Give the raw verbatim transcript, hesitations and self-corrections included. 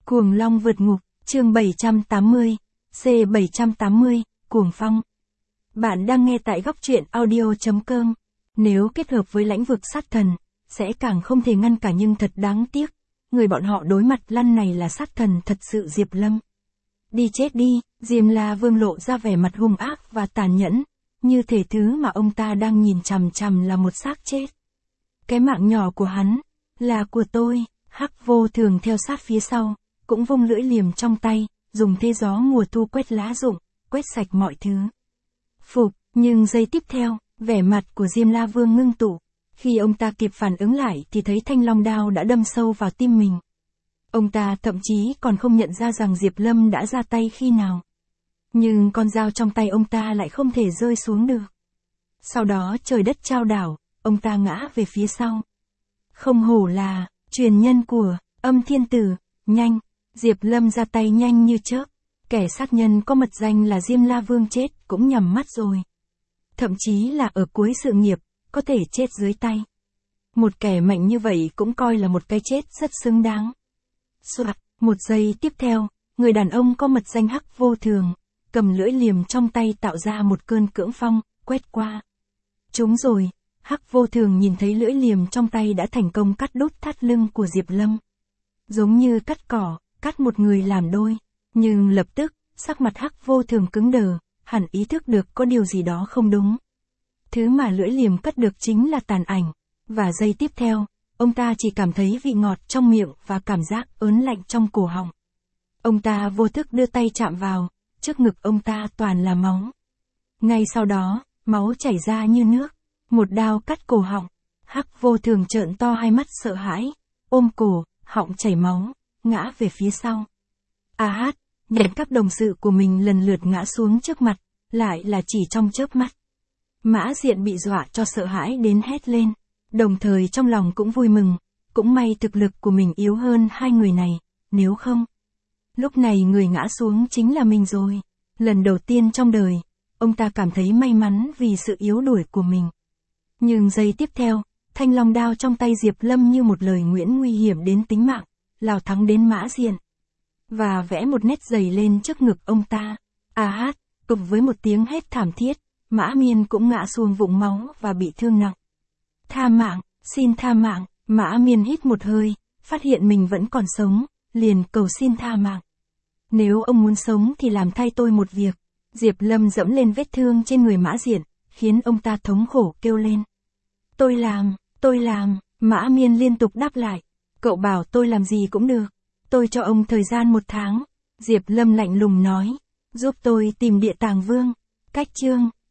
Cuồng Long vượt ngục, chương bảy trăm tám mươi, C bảy trăm tám mươi, Cuồng Phong. Bạn đang nghe tại góc truyện audio.com. Nếu kết hợp với lãnh vực sát thần, sẽ càng không thể ngăn cả nhưng thật đáng tiếc. Người bọn họ đối mặt lăn này là sát thần thật sự Diệp Lâm. Đi chết đi, Diêm La Vương lộ ra vẻ mặt hung ác và tàn nhẫn, như thể thứ mà ông ta đang nhìn chằm chằm là một xác chết. Cái mạng nhỏ của hắn, là của tôi. Hắc Vô Thường theo sát phía sau, cũng vung lưỡi liềm trong tay, dùng thế gió mùa thu quét lá rụng, quét sạch mọi thứ. Phục, nhưng giây tiếp theo, vẻ mặt của Diêm La Vương ngưng tụ. Khi ông ta kịp phản ứng lại thì thấy thanh long đao đã đâm sâu vào tim mình. Ông ta thậm chí còn không nhận ra rằng Diệp Lâm đã ra tay khi nào. Nhưng con dao trong tay ông ta lại không thể rơi xuống được. Sau đó trời đất trao đảo, ông ta ngã về phía sau. Không hổ là truyền nhân của Âm Thiên Tử, nhanh, Diệp Lâm ra tay nhanh như chớp. Kẻ sát nhân có mật danh là Diêm La Vương chết cũng nhắm mắt rồi. Thậm chí là ở cuối sự nghiệp, có thể chết dưới tay. Một kẻ mạnh như vậy cũng coi là một cái chết rất xứng đáng. Soạt, một giây tiếp theo, người đàn ông có mật danh Hắc Vô Thường, cầm lưỡi liềm trong tay tạo ra một cơn cưỡng phong, quét qua. Trúng rồi, Hắc Vô Thường nhìn thấy lưỡi liềm trong tay đã thành công cắt đốt thắt lưng của Diệp Lâm. Giống như cắt cỏ, cắt một người làm đôi, nhưng lập tức, sắc mặt Hắc Vô Thường cứng đờ, hẳn ý thức được có điều gì đó không đúng. Thứ mà lưỡi liềm cắt được chính là tàn ảnh, và giây tiếp theo, ông ta chỉ cảm thấy vị ngọt trong miệng và cảm giác ớn lạnh trong cổ họng. Ông ta vô thức đưa tay chạm vào, trước ngực ông ta toàn là máu. Ngay sau đó, máu chảy ra như nước, một đao cắt cổ họng. Hắc Vô Thường trợn to hai mắt sợ hãi, ôm cổ, họng chảy máu, ngã về phía sau. A hát, nhìn các đồng sự của mình lần lượt ngã xuống trước mặt, lại là chỉ trong chớp mắt. Mã Diện bị dọa cho sợ hãi đến hét lên, đồng thời trong lòng cũng vui mừng, cũng may thực lực của mình yếu hơn hai người này, nếu không. Lúc này người ngã xuống chính là mình rồi. Lần đầu tiên trong đời, ông ta cảm thấy may mắn vì sự yếu đuổi của mình. Nhưng giây tiếp theo, thanh long đao trong tay Diệp Lâm như một lời nguyền nguy hiểm đến tính mạng, lao thẳng đến Mã Diện. Và vẽ một nét dày lên trước ngực ông ta. A hát, cùng với một tiếng hét thảm thiết, Mã Miên cũng ngã xuống vũng máu và bị thương nặng. Tha mạng, xin tha mạng, Mã Miên hít một hơi, phát hiện mình vẫn còn sống, liền cầu xin tha mạng. Nếu ông muốn sống thì làm thay tôi một việc. Diệp Lâm dẫm lên vết thương trên người Mã Diện, khiến ông ta thống khổ kêu lên. Tôi làm, tôi làm, Mã Miên liên tục đáp lại. Cậu bảo tôi làm gì cũng được. Tôi cho ông thời gian một tháng. Diệp Lâm lạnh lùng nói. Giúp tôi tìm Địa Tàng Vương. Cách chương.